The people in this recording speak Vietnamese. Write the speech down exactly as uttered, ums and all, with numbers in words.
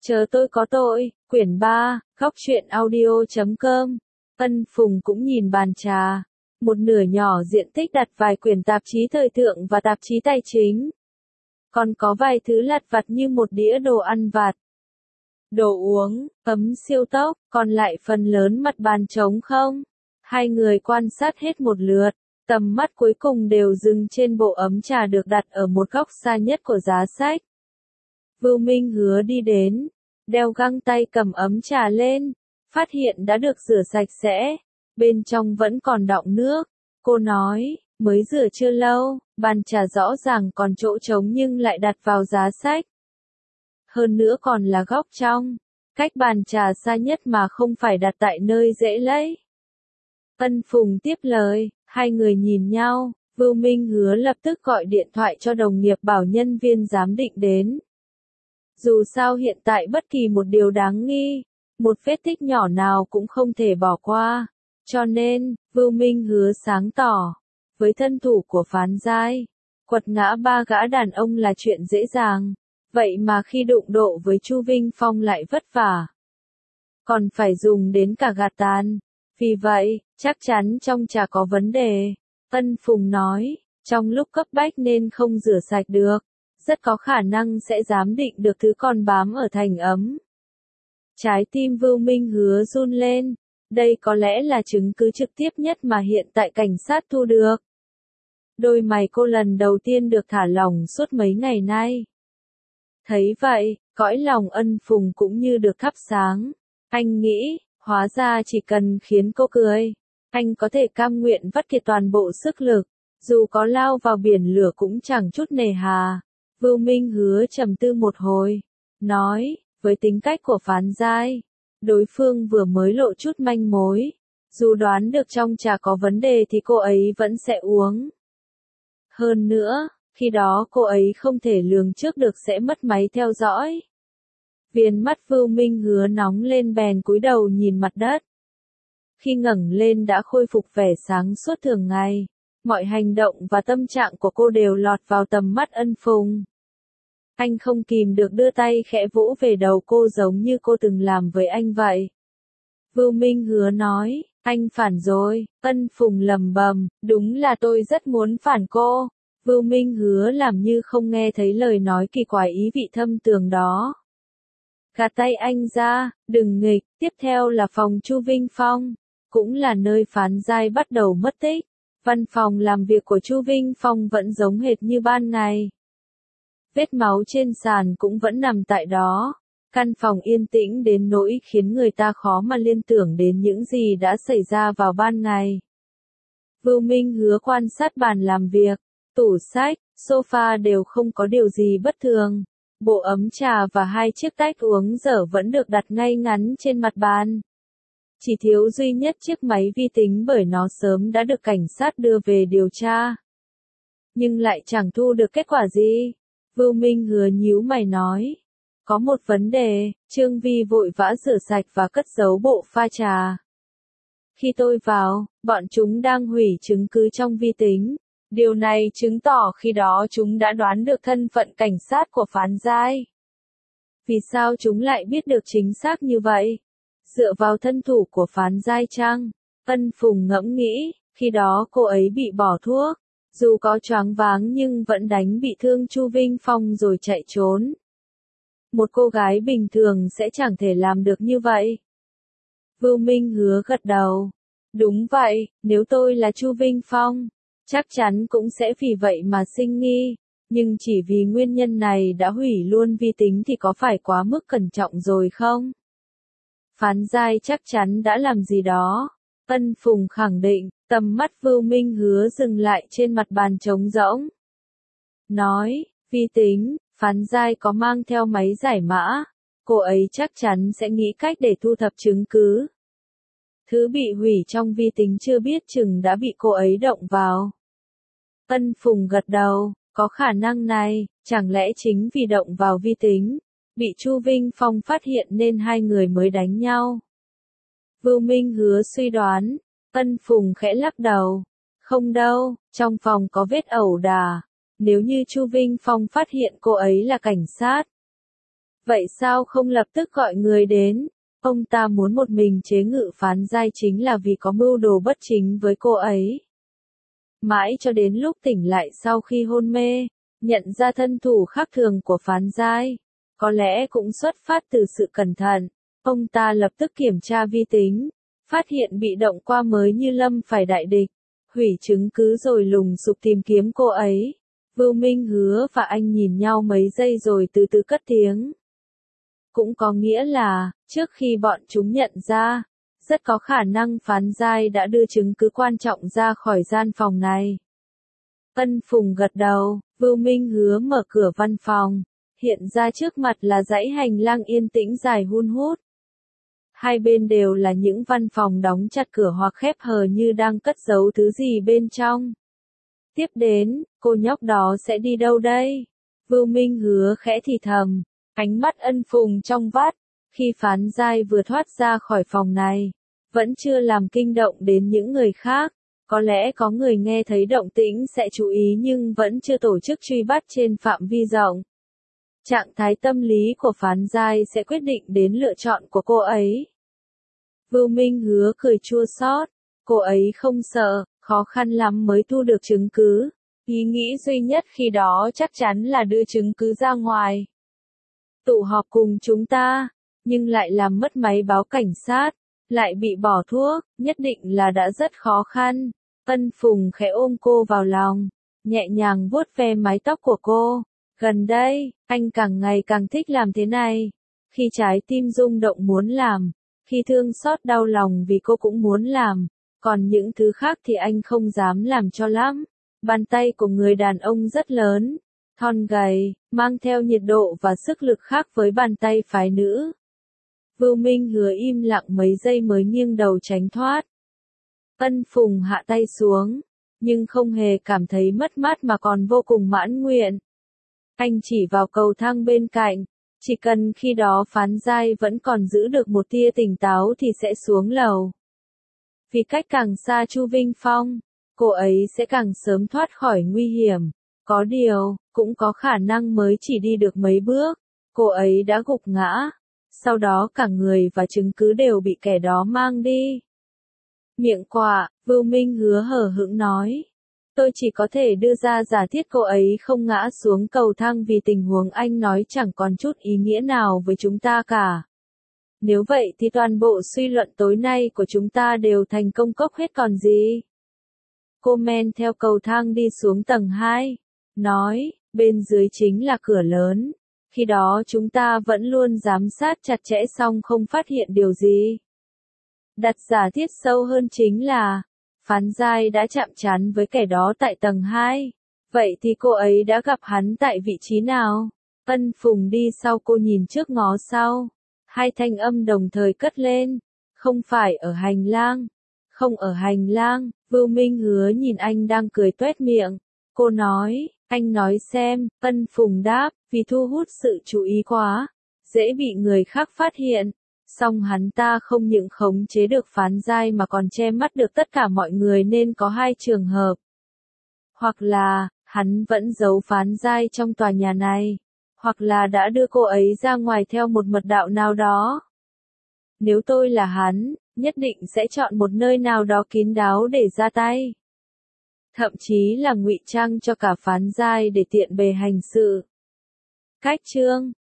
Chờ tôi có tội, quyển ba, góc truyện audio chấm com. Ân Phùng cũng nhìn bàn trà. Một nửa nhỏ diện tích đặt vài quyển tạp chí thời thượng và tạp chí tài chính. Còn có vài thứ lặt vặt như một đĩa đồ ăn vặt, đồ uống, ấm siêu tốc, còn lại phần lớn mặt bàn trống không. Hai người quan sát hết một lượt, tầm mắt cuối cùng đều dừng trên bộ ấm trà được đặt ở một góc xa nhất của giá sách. Vưu Minh Hứa đi đến, đeo găng tay cầm ấm trà lên, phát hiện đã được rửa sạch sẽ, bên trong vẫn còn đọng nước. Cô nói, mới rửa chưa lâu, bàn trà rõ ràng còn chỗ trống nhưng lại đặt vào giá sách. Hơn nữa còn là góc trong, cách bàn trà xa nhất mà không phải đặt tại nơi dễ lấy. Ân Phùng tiếp lời, hai người nhìn nhau, Vưu Minh Hứa lập tức gọi điện thoại cho đồng nghiệp bảo nhân viên giám định đến. Dù sao hiện tại bất kỳ một điều đáng nghi, một vết tích nhỏ nào cũng không thể bỏ qua. Cho nên, Vưu Minh Hứa sáng tỏ, với thân thủ của Phán Giai, quật ngã ba gã đàn ông là chuyện dễ dàng, vậy mà khi đụng độ với Chu Vinh Phong lại vất vả. Còn phải dùng đến cả gạt tàn, vì vậy, chắc chắn trong trà có vấn đề. Ân Phùng nói, trong lúc cấp bách nên không rửa sạch được, rất có khả năng sẽ giám định được thứ còn bám ở thành ấm. Trái tim Vưu Minh Hứa run lên, đây có lẽ là chứng cứ trực tiếp nhất mà hiện tại cảnh sát thu được. Đôi mày cô lần đầu tiên được thả lỏng suốt mấy ngày nay. Thấy vậy, cõi lòng Ân Phùng cũng như được thắp sáng. Anh nghĩ, hóa ra chỉ cần khiến cô cười, anh có thể cam nguyện vắt kiệt toàn bộ sức lực, dù có lao vào biển lửa cũng chẳng chút nề hà. Vưu Minh Hứa trầm tư một hồi, nói, với tính cách của Phán Giai, đối phương vừa mới lộ chút manh mối, dù đoán được trong trà có vấn đề thì cô ấy vẫn sẽ uống. Hơn nữa, khi đó cô ấy không thể lường trước được sẽ mất máy theo dõi. Viền mắt Vưu Minh Hứa nóng lên bèn cúi đầu nhìn mặt đất. Khi ngẩng lên đã khôi phục vẻ sáng suốt thường ngày, mọi hành động và tâm trạng của cô đều lọt vào tầm mắt Ân Phùng. Anh không kìm được đưa tay khẽ vỗ về đầu cô giống như cô từng làm với anh vậy. Vưu Minh Hứa nói, anh phản rồi. Ân Phùng lầm bầm, đúng là tôi rất muốn phản cô. Vưu Minh Hứa làm như không nghe thấy lời nói kỳ quái ý vị thâm tường đó. Gạt tay anh ra, đừng nghịch. Tiếp theo là phòng Chu Vinh Phong, cũng là nơi Phán Giai bắt đầu mất tích. Văn phòng làm việc của Chu Vinh Phong vẫn giống hệt như ban ngày. Vết máu trên sàn cũng vẫn nằm tại đó. Căn phòng yên tĩnh đến nỗi khiến người ta khó mà liên tưởng đến những gì đã xảy ra vào ban ngày. Vưu Minh Hứa quan sát bàn làm việc, tủ sách, sofa đều không có điều gì bất thường. Bộ ấm trà và hai chiếc tách uống dở vẫn được đặt ngay ngắn trên mặt bàn. Chỉ thiếu duy nhất chiếc máy vi tính bởi nó sớm đã được cảnh sát đưa về điều tra. Nhưng lại chẳng thu được kết quả gì. Vưu Minh Hứa nhíu mày nói. Có một vấn đề, Trương Vi vội vã rửa sạch và cất giấu bộ pha trà. Khi tôi vào, bọn chúng đang hủy chứng cứ trong vi tính. Điều này chứng tỏ khi đó chúng đã đoán được thân phận cảnh sát của Phán Giai. Vì sao chúng lại biết được chính xác như vậy? Dựa vào thân thủ của Phán Giai chăng? Ân Phùng ngẫm nghĩ, khi đó cô ấy bị bỏ thuốc, dù có choáng váng nhưng vẫn đánh bị thương Chu Vinh Phong rồi chạy trốn. Một cô gái bình thường sẽ chẳng thể làm được như vậy. Vưu Minh Hứa gật đầu. Đúng vậy, nếu tôi là Chu Vinh Phong, chắc chắn cũng sẽ vì vậy mà sinh nghi, nhưng chỉ vì nguyên nhân này đã hủy luôn vi tính thì có phải quá mức cẩn trọng rồi không? Phán Giai chắc chắn đã làm gì đó. Ân Phùng khẳng định, tầm mắt Vưu Minh Hứa dừng lại trên mặt bàn trống rỗng. Nói, vi tính, Phán Giai có mang theo máy giải mã, cô ấy chắc chắn sẽ nghĩ cách để thu thập chứng cứ. Thứ bị hủy trong vi tính chưa biết chừng đã bị cô ấy động vào. Ân Phùng gật đầu, có khả năng này, chẳng lẽ chính vì động vào vi tính, bị Chu Vinh Phong phát hiện nên hai người mới đánh nhau. Vưu Minh Hứa suy đoán, Ân Phùng khẽ lắc đầu. Không đâu, trong phòng có vết ẩu đả, nếu như Chu Vinh Phong phát hiện cô ấy là cảnh sát, Vậy sao không lập tức gọi người đến? Ông ta muốn một mình chế ngự Phán Giai chính là vì có mưu đồ bất chính với cô ấy. Mãi cho đến lúc tỉnh lại sau khi hôn mê, nhận ra thân thủ khác thường của Phán Giai. Có lẽ cũng xuất phát từ sự cẩn thận, ông ta lập tức kiểm tra vi tính, phát hiện bị động qua mới như lâm phải đại địch, hủy chứng cứ rồi lùng sục tìm kiếm cô ấy. Vưu Minh Hứa và anh nhìn nhau mấy giây rồi từ từ cất tiếng. Cũng có nghĩa là, trước khi bọn chúng nhận ra, rất có khả năng Phán Giai đã đưa chứng cứ quan trọng ra khỏi gian phòng này. Ân Phùng gật đầu, Vưu Minh Hứa mở cửa văn phòng, hiện ra trước mặt là dãy hành lang yên tĩnh dài hun hút. Hai bên đều là những văn phòng đóng chặt cửa hoặc khép hờ như đang cất giấu thứ gì bên trong. Tiếp đến, cô nhóc đó sẽ đi đâu đây? Vưu Minh Hứa khẽ thì thầm, ánh mắt Ân Phùng trong vắt, khi Phán Giai vừa thoát ra khỏi phòng này, vẫn chưa làm kinh động đến những người khác. Có lẽ có người nghe thấy động tĩnh sẽ chú ý nhưng vẫn chưa tổ chức truy bắt trên phạm vi rộng. Trạng thái tâm lý của Phán Giai sẽ quyết định đến lựa chọn của cô ấy. Vưu Minh Hứa cười chua xót, cô ấy không sợ, khó khăn lắm mới thu được chứng cứ. Ý nghĩ duy nhất khi đó chắc chắn là đưa chứng cứ ra ngoài. Tụ họp cùng chúng ta, nhưng lại làm mất máy báo cảnh sát, lại bị bỏ thuốc, nhất định là đã rất khó khăn. Ân Phùng khẽ ôm cô vào lòng, nhẹ nhàng vuốt ve mái tóc của cô. Gần đây, anh càng ngày càng thích làm thế này. Khi trái tim rung động muốn làm, khi thương xót đau lòng vì cô cũng muốn làm, còn những thứ khác thì anh không dám làm cho lắm. Bàn tay của người đàn ông rất lớn, thon gầy, mang theo nhiệt độ và sức lực khác với bàn tay phái nữ. Vưu Minh Hứa im lặng mấy giây mới nghiêng đầu tránh thoát. Ân Phùng hạ tay xuống, nhưng không hề cảm thấy mất mát mà còn vô cùng mãn nguyện. Anh chỉ vào cầu thang bên cạnh, chỉ cần khi đó Phán Giai vẫn còn giữ được một tia tỉnh táo thì sẽ xuống lầu. Vì cách càng xa Chu Vinh Phong, cô ấy sẽ càng sớm thoát khỏi nguy hiểm. Có điều, cũng có khả năng mới chỉ đi được mấy bước, cô ấy đã gục ngã. Sau đó cả người và chứng cứ đều bị kẻ đó mang đi. Miệng quạ, Vưu Minh Hứa hờ hững nói. Tôi chỉ có thể đưa ra giả thiết cô ấy không ngã xuống cầu thang vì tình huống anh nói chẳng còn chút ý nghĩa nào với chúng ta cả. Nếu vậy thì toàn bộ suy luận tối nay của chúng ta đều thành công cốc hết còn gì. Cô men theo cầu thang đi xuống tầng hai, nói, bên dưới chính là cửa lớn. Khi đó chúng ta vẫn luôn giám sát chặt chẽ song không phát hiện điều gì. Đặt giả thiết sâu hơn chính là, Phán Giai đã chạm trán với kẻ đó tại tầng hai. Vậy thì cô ấy đã gặp hắn tại vị trí nào? Ân Phùng đi sau cô nhìn trước ngó sau. Hai thanh âm đồng thời cất lên. Không phải ở hành lang. Không ở hành lang. Vưu Minh Hứa nhìn anh đang cười tuét miệng. Cô nói, anh nói xem. Ân Phùng đáp, vì thu hút sự chú ý quá, dễ bị người khác phát hiện. Song hắn ta không những khống chế được Phán Giai mà còn che mắt được tất cả mọi người nên có hai trường hợp. Hoặc là, hắn vẫn giấu Phán Giai trong tòa nhà này, hoặc là đã đưa cô ấy ra ngoài theo một mật đạo nào đó. Nếu tôi là hắn, nhất định sẽ chọn một nơi nào đó kín đáo để ra tay. Thậm chí là ngụy trang cho cả Phán Giai để tiện bề hành sự. Cách chương